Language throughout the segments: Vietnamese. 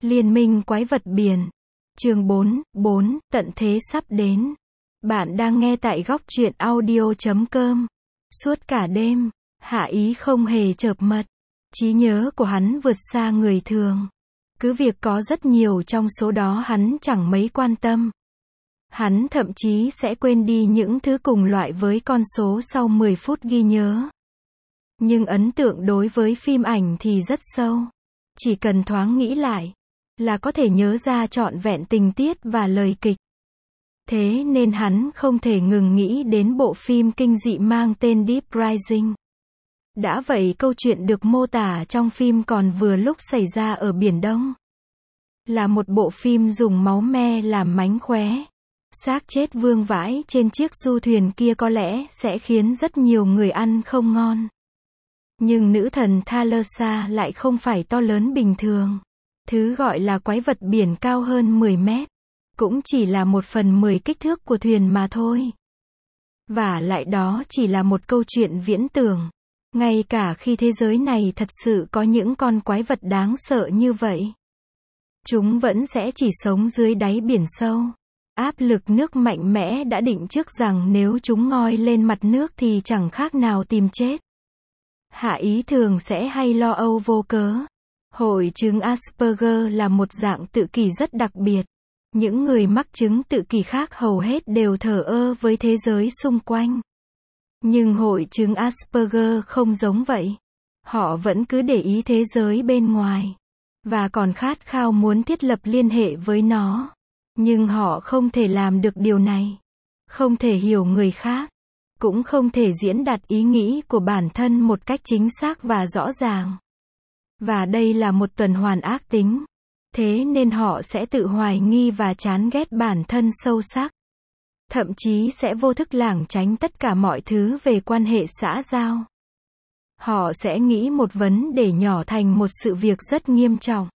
Liên minh quái vật biển. Chương 4, tận thế sắp đến. Bạn đang nghe tại góc truyện audio.com. Suốt cả đêm, Hạ Ý không hề chợp mắt. Trí nhớ của hắn vượt xa người thường. Cứ việc có rất nhiều trong số đó hắn chẳng mấy quan tâm. Hắn thậm chí sẽ quên đi những thứ cùng loại với con số sau 10 phút ghi nhớ. Nhưng ấn tượng đối với phim ảnh thì rất sâu. Chỉ cần thoáng nghĩ lại, là có thể nhớ ra trọn vẹn tình tiết và lời kịch. Thế nên hắn không thể ngừng nghĩ đến bộ phim kinh dị mang tên Deep Rising. Đã vậy câu chuyện được mô tả trong phim còn vừa lúc xảy ra ở Biển Đông. Là một bộ phim dùng máu me làm mánh khóe. Xác chết vương vãi trên chiếc du thuyền kia có lẽ sẽ khiến rất nhiều người ăn không ngon. Nhưng nữ thần Thalassa lại không phải to lớn bình thường. Thứ gọi là quái vật biển cao hơn 10 mét. Cũng chỉ là 1/10 kích thước của thuyền mà thôi. Và lại đó chỉ là một câu chuyện viễn tưởng. Ngay cả khi thế giới này thật sự có những con quái vật đáng sợ như vậy, chúng vẫn sẽ chỉ sống dưới đáy biển sâu. Áp lực nước mạnh mẽ đã định trước rằng nếu chúng ngoi lên mặt nước thì chẳng khác nào tìm chết. Hạ Ý thường sẽ hay lo âu vô cớ. Hội chứng Asperger là một dạng tự kỷ rất đặc biệt. Những người mắc chứng tự kỷ khác hầu hết đều thờ ơ với thế giới xung quanh. Nhưng hội chứng Asperger không giống vậy. Họ vẫn cứ để ý thế giới bên ngoài. Và còn khát khao muốn thiết lập liên hệ với nó. Nhưng họ không thể làm được điều này. Không thể hiểu người khác. Cũng không thể diễn đạt ý nghĩ của bản thân một cách chính xác và rõ ràng. Và đây là một tuần hoàn ác tính. Thế nên họ sẽ tự hoài nghi và chán ghét bản thân sâu sắc. Thậm chí sẽ vô thức lảng tránh tất cả mọi thứ về quan hệ xã giao. Họ sẽ nghĩ một vấn đề nhỏ thành một sự việc rất nghiêm trọng.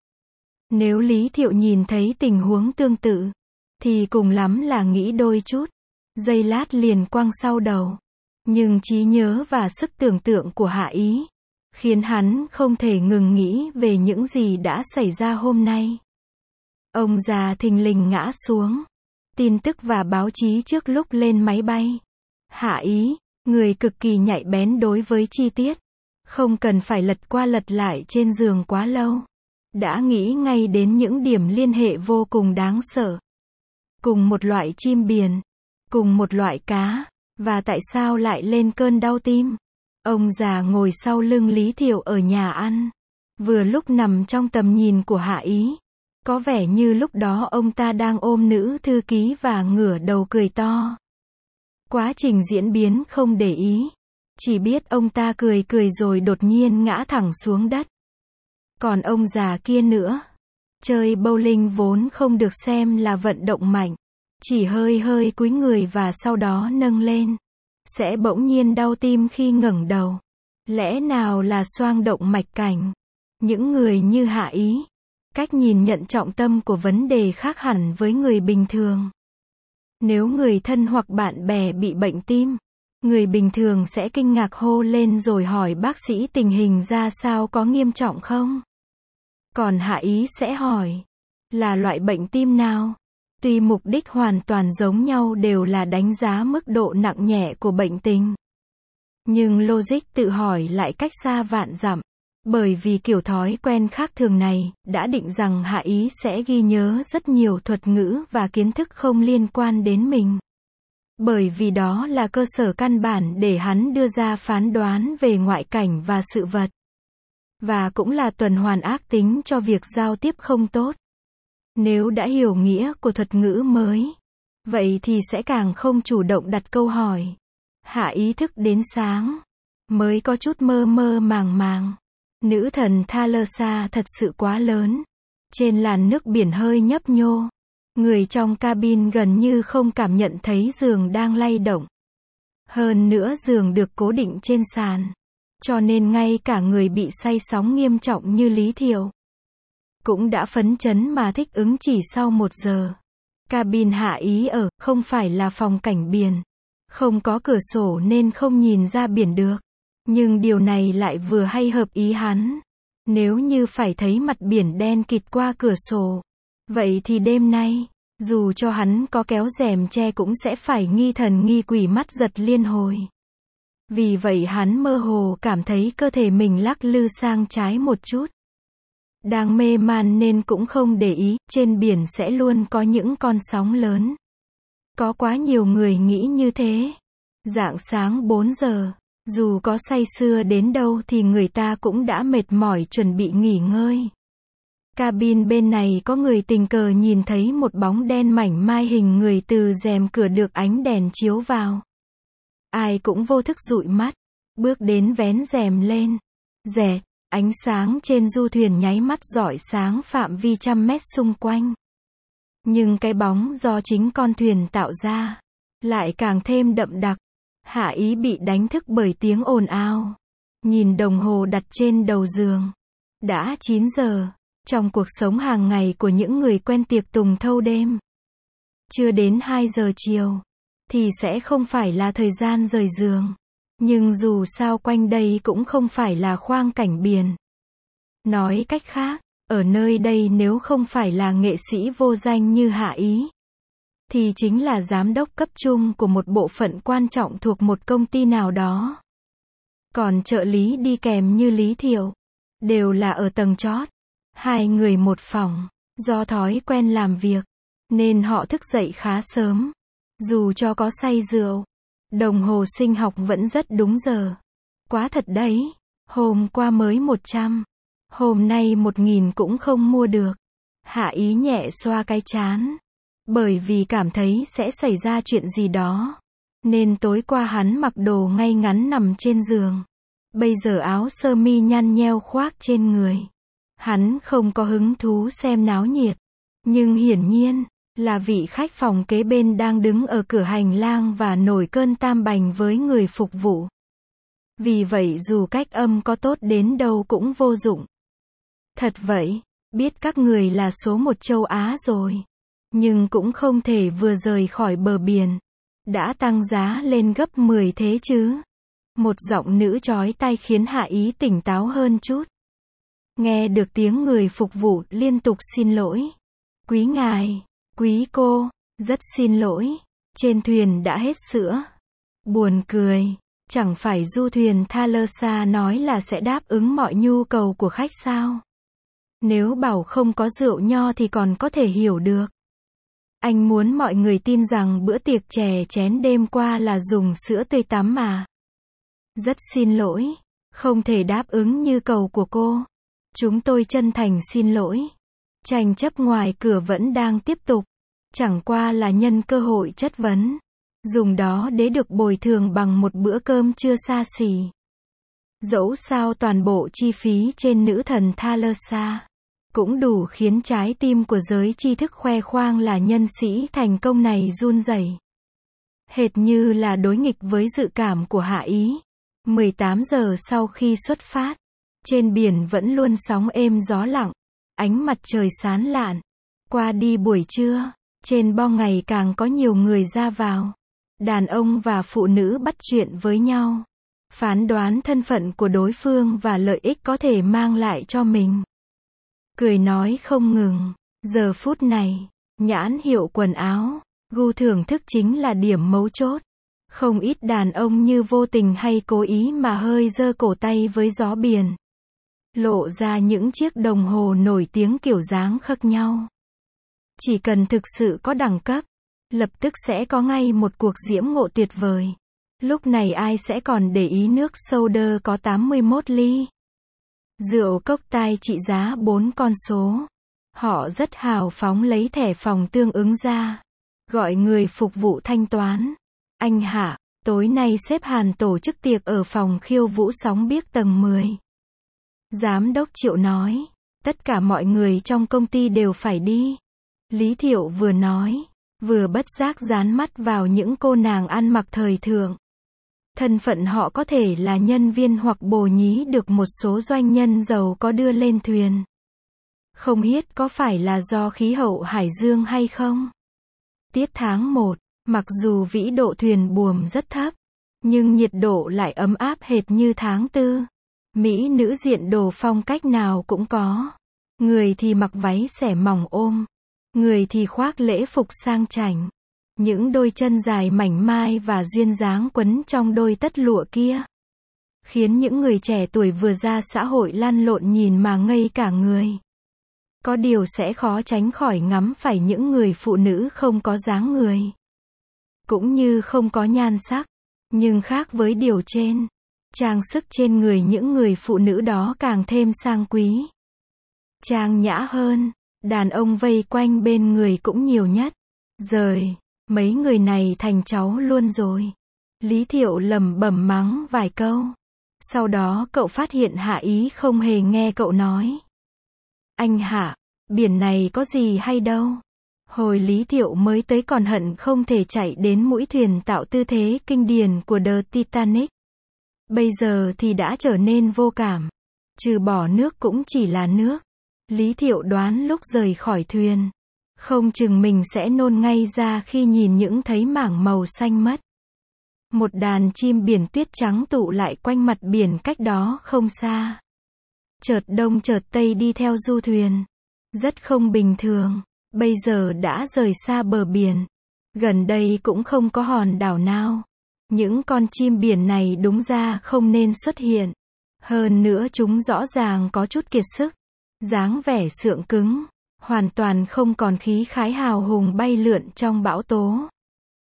Nếu Lý Thiệu nhìn thấy tình huống tương tự, thì cùng lắm là nghĩ đôi chút. Giây lát liền quăng sau đầu. Nhưng trí nhớ và sức tưởng tượng của Hạ Ý khiến hắn không thể ngừng nghĩ về những gì đã xảy ra hôm nay. Ông già thình lình ngã xuống. Tin tức và báo chí trước lúc lên máy bay. Hạ Ý, người cực kỳ nhạy bén đối với chi tiết, không cần phải lật qua lật lại trên giường quá lâu, đã nghĩ ngay đến những điểm liên hệ vô cùng đáng sợ. Cùng một loại chim biển, cùng một loại cá, và tại sao lại lên cơn đau tim? Ông già ngồi sau lưng Lý Thiệu ở nhà ăn, vừa lúc nằm trong tầm nhìn của Hạ Ý. Có vẻ như lúc đó ông ta đang ôm nữ thư ký và ngửa đầu cười to. Quá trình diễn biến không để ý. Chỉ biết ông ta cười cười rồi đột nhiên ngã thẳng xuống đất. Còn ông già kia nữa. Chơi bowling vốn không được xem là vận động mạnh. Chỉ hơi hơi cúi người và sau đó nâng lên. Sẽ bỗng nhiên đau tim khi ngẩng đầu. Lẽ nào là xoang động mạch cảnh? Những người như Hạ Ý. Cách nhìn nhận trọng tâm của vấn đề khác hẳn với người bình thường. Nếu người thân hoặc bạn bè bị bệnh tim, người bình thường sẽ kinh ngạc hô lên rồi hỏi bác sĩ tình hình ra sao, có nghiêm trọng không? Còn Hạ Ý sẽ hỏi, là loại bệnh tim nào? Tuy mục đích hoàn toàn giống nhau, đều là đánh giá mức độ nặng nhẹ của bệnh tình. Nhưng logic tự hỏi lại cách xa vạn dặm. Bởi vì kiểu thói quen khác thường này, đã định rằng Hạ Ý sẽ ghi nhớ rất nhiều thuật ngữ và kiến thức không liên quan đến mình. Bởi vì đó là cơ sở căn bản để hắn đưa ra phán đoán về ngoại cảnh và sự vật. Và cũng là tuần hoàn ác tính cho việc giao tiếp không tốt. Nếu đã hiểu nghĩa của thuật ngữ mới, vậy thì sẽ càng không chủ động đặt câu hỏi. Hạ Ý thức đến sáng, mới có chút mơ mơ màng màng. Nữ thần Thalassa thật sự quá lớn. Trên làn nước biển hơi nhấp nhô. Người trong cabin gần như không cảm nhận thấy giường đang lay động. Hơn nữa giường được cố định trên sàn. Cho nên ngay cả người bị say sóng nghiêm trọng như Lý Thiệu cũng đã phấn chấn mà thích ứng chỉ sau 1 giờ. Cabin Hạ Ý ở, không phải là phòng cảnh biển. Không có cửa sổ nên không nhìn ra biển được. Nhưng điều này lại vừa hay hợp ý hắn. Nếu như phải thấy mặt biển đen kịt qua cửa sổ, vậy thì đêm nay, dù cho hắn có kéo rèm che cũng sẽ phải nghi thần nghi quỷ, mắt giật liên hồi. Vì vậy hắn mơ hồ cảm thấy cơ thể mình lắc lư sang trái một chút. Đang mê man nên cũng không để ý, trên biển sẽ luôn có những con sóng lớn. Có quá nhiều người nghĩ như thế. Rạng sáng 4 giờ, dù có say sưa đến đâu thì người ta cũng đã mệt mỏi chuẩn bị nghỉ ngơi. Cabin bên này có người tình cờ nhìn thấy một bóng đen mảnh mai hình người từ rèm cửa được ánh đèn chiếu vào. Ai cũng vô thức dụi mắt, bước đến vén rèm lên. Rẹt, ánh sáng trên du thuyền nháy mắt rọi sáng phạm vi trăm mét xung quanh. Nhưng cái bóng do chính con thuyền tạo ra, lại càng thêm đậm đặc. Hạ Ý bị đánh thức bởi tiếng ồn ào. Nhìn đồng hồ đặt trên đầu giường. Đã 9 giờ. Trong cuộc sống hàng ngày của những người quen tiệc tùng thâu đêm, chưa đến 2 giờ chiều, thì sẽ không phải là thời gian rời giường. Nhưng dù sao quanh đây cũng không phải là khoang cảnh biển. Nói cách khác, ở nơi đây nếu không phải là nghệ sĩ vô danh như Hạ Ý, thì chính là giám đốc cấp trung của một bộ phận quan trọng thuộc một công ty nào đó. Còn trợ lý đi kèm như Lý Thiệu, đều là ở tầng chót. 2 người một phòng. Do thói quen làm việc, nên họ thức dậy khá sớm. Dù cho có say rượu, đồng hồ sinh học vẫn rất đúng giờ. Quá thật đấy. Hôm qua mới 100. Hôm nay 1000 cũng không mua được. Hạ Ý nhẹ xoa cái trán. Bởi vì cảm thấy sẽ xảy ra chuyện gì đó, nên tối qua hắn mặc đồ ngay ngắn nằm trên giường. Bây giờ áo sơ mi nhăn nheo khoác trên người. Hắn không có hứng thú xem náo nhiệt. Nhưng hiển nhiên, là vị khách phòng kế bên đang đứng ở cửa hành lang và nổi cơn tam bành với người phục vụ. Vì vậy dù cách âm có tốt đến đâu cũng vô dụng. Thật vậy, biết các người là số 1 châu Á rồi. Nhưng cũng không thể vừa rời khỏi bờ biển, đã tăng giá lên gấp 10 thế chứ. Một giọng nữ chói tai khiến Hạ Ý tỉnh táo hơn chút. Nghe được tiếng người phục vụ liên tục xin lỗi. Quý ngài, quý cô, rất xin lỗi. Trên thuyền đã hết sữa. Buồn cười, chẳng phải du thuyền Thalassa nói là sẽ đáp ứng mọi nhu cầu của khách sao? Nếu bảo không có rượu nho thì còn có thể hiểu được. Anh muốn mọi người tin rằng bữa tiệc chè chén đêm qua là dùng sữa tươi tắm mà. Rất xin lỗi, không thể đáp ứng nhu cầu của cô. Chúng tôi chân thành xin lỗi. Tranh chấp ngoài cửa vẫn đang tiếp tục. Chẳng qua là nhân cơ hội chất vấn. Dùng đó để được bồi thường bằng một bữa cơm trưa xa xỉ. Dẫu sao toàn bộ chi phí trên nữ thần Thalassa cũng đủ khiến trái tim của giới tri thức khoe khoang là nhân sĩ thành công này run rẩy. Hệt như là đối nghịch với dự cảm của Hạ Ý. 18 giờ sau khi xuất phát, trên biển vẫn luôn sóng êm gió lặng, ánh mặt trời sáng lạn. Qua đi buổi trưa, trên bo ngày càng có nhiều người ra vào. Đàn ông và phụ nữ bắt chuyện với nhau, phán đoán thân phận của đối phương và lợi ích có thể mang lại cho mình. Cười nói không ngừng. Giờ phút này, nhãn hiệu quần áo, gu thưởng thức chính là điểm mấu chốt. Không ít đàn ông như vô tình hay cố ý mà hơi giơ cổ tay với gió biển, lộ ra những chiếc đồng hồ nổi tiếng kiểu dáng khác nhau. Chỉ cần thực sự có đẳng cấp, lập tức sẽ có ngay một cuộc diễm ngộ tuyệt vời. Lúc này ai sẽ còn để ý nước soda có 81 ly. Rượu cốc tai trị giá 4 con số. Họ rất hào phóng lấy thẻ phòng tương ứng ra, gọi người phục vụ thanh toán. Anh Hạ, tối nay sếp Hàn tổ chức tiệc ở phòng khiêu vũ sóng biếc tầng 10. Giám đốc Triệu nói, tất cả mọi người trong công ty đều phải đi. Lý Thiệu vừa nói, vừa bất giác dán mắt vào những cô nàng ăn mặc thời thượng. Thân phận họ có thể là nhân viên hoặc bồ nhí được một số doanh nhân giàu có đưa lên thuyền. Không biết có phải là do khí hậu Hải Dương hay không? Tiết tháng 1, mặc dù vĩ độ thuyền buồm rất thấp, nhưng nhiệt độ lại ấm áp hệt như tháng 4. Mỹ nữ diện đồ phong cách nào cũng có. Người thì mặc váy xẻ mỏng ôm. Người thì khoác lễ phục sang chảnh. Những đôi chân dài mảnh mai và duyên dáng quấn trong đôi tất lụa kia, khiến những người trẻ tuổi vừa ra xã hội lăn lộn nhìn mà ngây cả người. Có điều sẽ khó tránh khỏi ngắm phải những người phụ nữ không có dáng người, cũng như không có nhan sắc. Nhưng khác với điều trên, trang sức trên người những người phụ nữ đó càng thêm sang quý, trang nhã hơn. Đàn ông vây quanh bên người cũng nhiều nhất. Giời, mấy người này thành cháu luôn rồi. Lý Thiệu lẩm bẩm mắng vài câu. Sau đó cậu phát hiện Hạ Ý không hề nghe cậu nói. Anh Hạ, biển này có gì hay đâu. Hồi Lý Thiệu mới tới còn hận không thể chạy đến mũi thuyền tạo tư thế kinh điển của The Titanic. Bây giờ thì đã trở nên vô cảm. Trừ bỏ nước cũng chỉ là nước. Lý Thiệu đoán lúc rời khỏi thuyền, không chừng mình sẽ nôn ngay ra khi nhìn những thấy mảng màu xanh mất. Một đàn chim biển tuyết trắng tụ lại quanh mặt biển cách đó không xa. Chợt đông chợt tây đi theo du thuyền. Rất không bình thường. Bây giờ đã rời xa bờ biển. Gần đây cũng không có hòn đảo nào. Những con chim biển này đúng ra không nên xuất hiện. Hơn nữa chúng rõ ràng có chút kiệt sức. Dáng vẻ sượng cứng. Hoàn toàn không còn khí khái hào hùng bay lượn trong bão tố.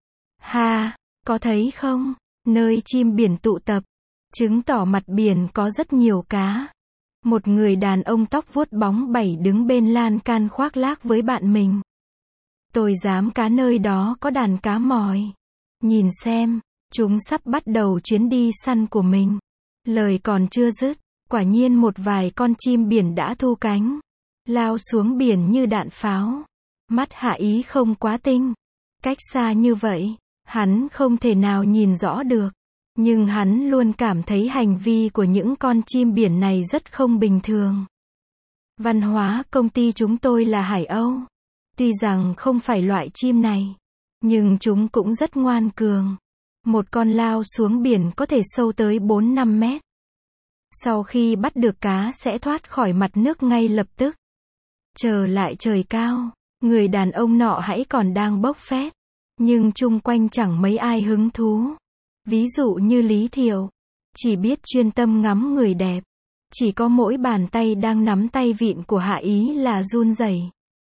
Ha, có thấy không? Nơi chim biển tụ tập, chứng tỏ mặt biển có rất nhiều cá. Một người đàn ông tóc vuốt bóng bẩy đứng bên lan can khoác lác với bạn mình. Tôi dám cá nơi đó có đàn cá mòi. Nhìn xem, chúng sắp bắt đầu chuyến đi săn của mình. Lời còn chưa dứt, quả nhiên một vài con chim biển đã thu cánh, lao xuống biển như đạn pháo. Mắt Hạ Ý không quá tinh. Cách xa như vậy, hắn không thể nào nhìn rõ được. Nhưng hắn luôn cảm thấy hành vi của những con chim biển này rất không bình thường. Văn hóa công ty chúng tôi là Hải Âu. Tuy rằng không phải loại chim này, nhưng chúng cũng rất ngoan cường. Một con lao xuống biển có thể sâu tới 4-5 mét. Sau khi bắt được cá sẽ thoát khỏi mặt nước ngay lập tức. Trở lại trời cao, người đàn ông nọ hãy còn đang bốc phét. Nhưng chung quanh chẳng mấy ai hứng thú. Ví dụ như Lý Thiệu, chỉ biết chuyên tâm ngắm người đẹp. Chỉ có mỗi bàn tay đang nắm tay vịn của Hạ Ý là run rẩy.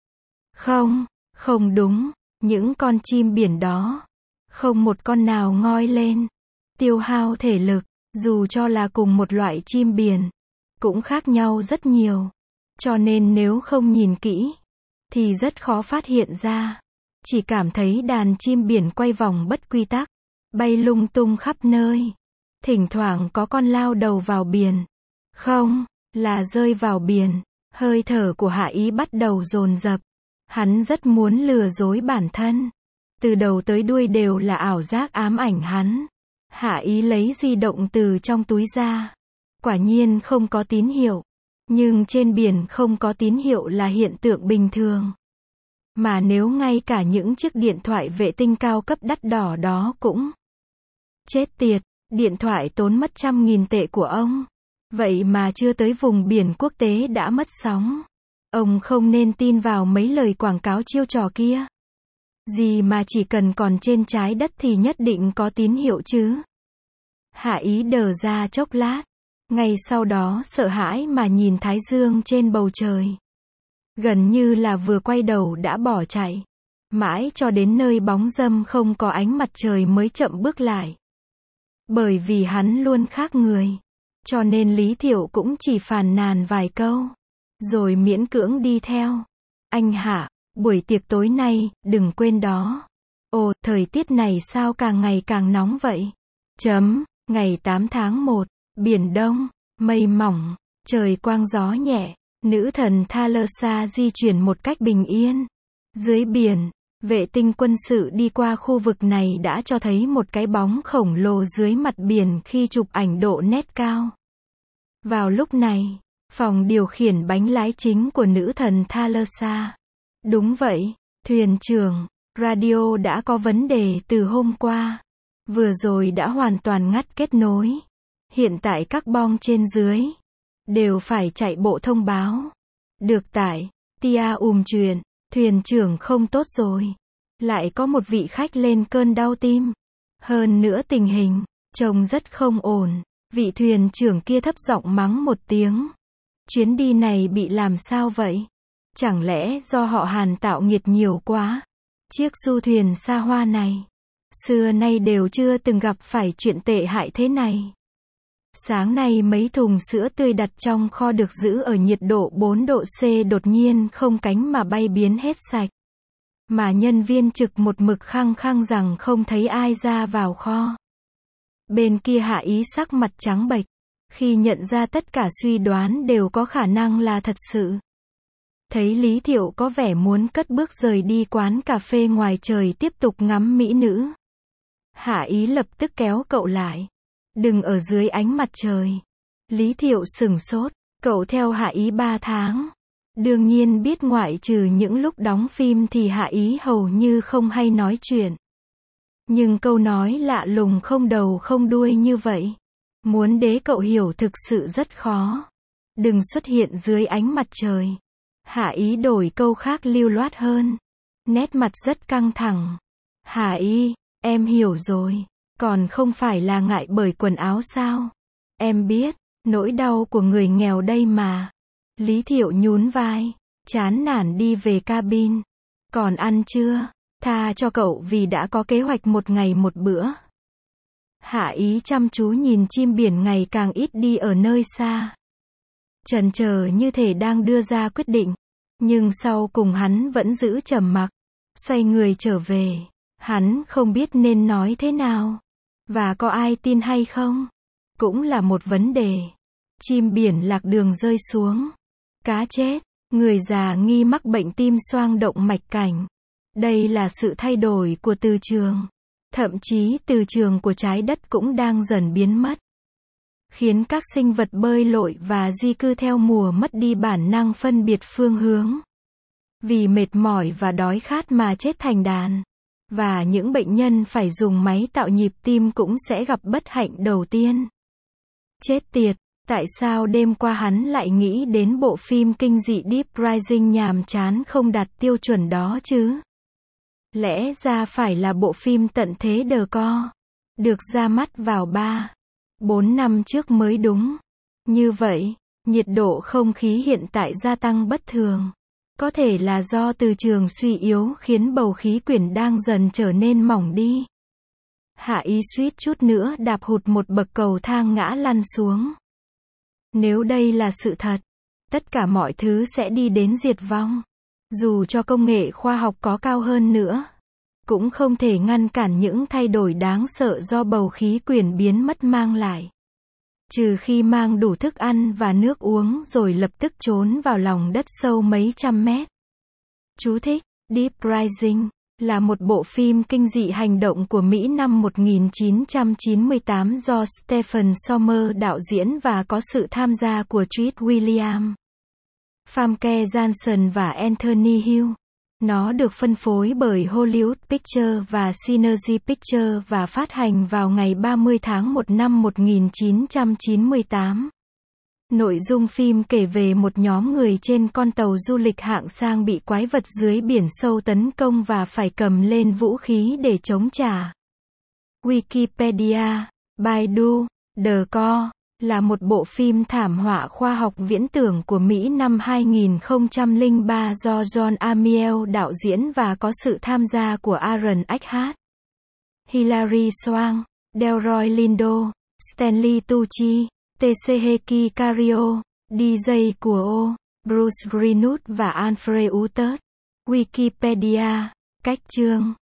Không, không đúng, những con chim biển đó, không một con nào ngoi lên. Tiêu hao thể lực, dù cho là cùng một loại chim biển, cũng khác nhau rất nhiều. Cho nên nếu không nhìn kỹ, thì rất khó phát hiện ra. Chỉ cảm thấy đàn chim biển quay vòng bất quy tắc, bay lung tung khắp nơi. Thỉnh thoảng có con lao đầu vào biển. Không, là rơi vào biển. Hơi thở của Hạ Ý bắt đầu dồn dập. Hắn rất muốn lừa dối bản thân. Từ đầu tới đuôi đều là ảo giác ám ảnh hắn. Hạ Ý lấy di động từ trong túi ra. Quả nhiên không có tín hiệu. Nhưng trên biển không có tín hiệu là hiện tượng bình thường. Mà nếu ngay cả những chiếc điện thoại vệ tinh cao cấp đắt đỏ đó cũng chết tiệt, điện thoại tốn mất 100.000 tệ của ông. Vậy mà chưa tới vùng biển quốc tế đã mất sóng. Ông không nên tin vào mấy lời quảng cáo chiêu trò kia. Gì mà chỉ cần còn trên trái đất thì nhất định có tín hiệu chứ. Hạ Ý đờ ra chốc lát. Ngay sau đó sợ hãi mà nhìn thái dương trên bầu trời. Gần như là vừa quay đầu đã bỏ chạy. Mãi cho đến nơi bóng râm không có ánh mặt trời mới chậm bước lại. Bởi vì hắn luôn khác người. Cho nên Lý Thiệu cũng chỉ phàn nàn vài câu. Rồi miễn cưỡng đi theo. Anh Hạ, buổi tiệc tối nay, đừng quên đó. Ồ, thời tiết này sao càng ngày càng nóng vậy? Ngày 8 tháng 1, Biển Đông, mây mỏng, trời quang gió nhẹ. Nữ thần Thalassa di chuyển một cách bình yên. Dưới biển, vệ tinh quân sự đi qua khu vực này đã cho thấy một cái bóng khổng lồ dưới mặt biển khi chụp ảnh độ nét cao. Vào lúc này, phòng điều khiển bánh lái chính của nữ thần Thalassa. Đúng vậy, thuyền trưởng, radio đã có vấn đề từ hôm qua. Vừa rồi đã hoàn toàn ngắt kết nối. Hiện tại các bong trên dưới đều phải chạy bộ thông báo. Được tải, tia chuyện, thuyền trưởng không tốt rồi. Lại có một vị khách lên cơn đau tim. Hơn nữa tình hình trông rất không ổn. Vị thuyền trưởng kia thấp giọng mắng một tiếng. Chuyến đi này bị làm sao vậy? Chẳng lẽ do họ Hàn tạo nghiệt nhiều quá? Chiếc du thuyền xa hoa này, xưa nay đều chưa từng gặp phải chuyện tệ hại thế này. Sáng nay mấy thùng sữa tươi đặt trong kho được giữ ở nhiệt độ 4 độ C đột nhiên không cánh mà bay biến hết sạch. Mà nhân viên trực một mực khăng khăng rằng không thấy ai ra vào kho. Bên kia Hạ Ý sắc mặt trắng bệch, khi nhận ra tất cả suy đoán đều có khả năng là thật sự. Thấy Lý Thiệu có vẻ muốn cất bước rời đi quán cà phê ngoài trời tiếp tục ngắm mỹ nữ. Hạ Ý lập tức kéo cậu lại. Đừng ở dưới ánh mặt trời. Lý Thiệu sửng sốt, cậu theo Hạ Ý 3 tháng. Đương nhiên biết ngoại trừ những lúc đóng phim thì Hạ Ý hầu như không hay nói chuyện. Nhưng câu nói lạ lùng không đầu không đuôi như vậy. Muốn để cậu hiểu thực sự rất khó. Đừng xuất hiện dưới ánh mặt trời. Hạ Ý đổi câu khác lưu loát hơn. Nét mặt rất căng thẳng. Hạ Ý, em hiểu rồi. Còn không phải là ngại bởi quần áo sao? Em biết, nỗi đau của người nghèo đây mà. Lý Thiệu nhún vai, chán nản đi về cabin. Còn ăn chưa? Tha cho cậu vì đã có kế hoạch một ngày một bữa. Hạ Ý chăm chú nhìn chim biển ngày càng ít đi ở nơi xa. Chần chờ như thể đang đưa ra quyết định. Nhưng sau cùng hắn vẫn giữ trầm mặc. Xoay người trở về. Hắn không biết nên nói thế nào. Và có ai tin hay không? Cũng là một vấn đề. Chim biển lạc đường rơi xuống. Cá chết. Người già nghi mắc bệnh tim xoang động mạch cảnh. Đây là sự thay đổi của từ trường. Thậm chí từ trường của trái đất cũng đang dần biến mất. Khiến các sinh vật bơi lội và di cư theo mùa mất đi bản năng phân biệt phương hướng. Vì mệt mỏi và đói khát mà chết thành đàn. Và những bệnh nhân phải dùng máy tạo nhịp tim cũng sẽ gặp bất hạnh đầu tiên. Chết tiệt, tại sao đêm qua hắn lại nghĩ đến bộ phim kinh dị Deep Rising nhàm chán không đạt tiêu chuẩn đó chứ? Lẽ ra phải là bộ phim tận thế đờ co. Được ra mắt vào 3-4 năm trước mới đúng. Như vậy, nhiệt độ không khí hiện tại gia tăng bất thường. Có thể là do từ trường suy yếu khiến bầu khí quyển đang dần trở nên mỏng đi. Hạ Ý suýt chút nữa đạp hụt một bậc cầu thang ngã lăn xuống. Nếu đây là sự thật, tất cả mọi thứ sẽ đi đến diệt vong. Dù cho công nghệ khoa học có cao hơn nữa, cũng không thể ngăn cản những thay đổi đáng sợ do bầu khí quyển biến mất mang lại. Trừ khi mang đủ thức ăn và nước uống rồi lập tức trốn vào lòng đất sâu mấy trăm mét. Chú thích: Deep Rising là một bộ phim kinh dị hành động của Mỹ năm 1998 do Stephen Sommer đạo diễn và có sự tham gia của Treat Williams, Famke Janssen và Anthony Hill. Nó được phân phối bởi Hollywood Pictures và Synergy Pictures và phát hành vào ngày 30 tháng 1 năm 1998. Nội dung phim kể về một nhóm người trên con tàu du lịch hạng sang bị quái vật dưới biển sâu tấn công và phải cầm lên vũ khí để chống trả. Wikipedia, Baidu, The Core là một bộ phim thảm họa khoa học viễn tưởng của Mỹ năm 2003 do John Amiel đạo diễn và có sự tham gia của Aaron Eckhart, Hilary Swank, Delroy Lindo, Stanley Tucci, Tsuheki Kario, DJ Kuo, Bruce Greenwood và Alfred Uter. Wikipedia, cách chương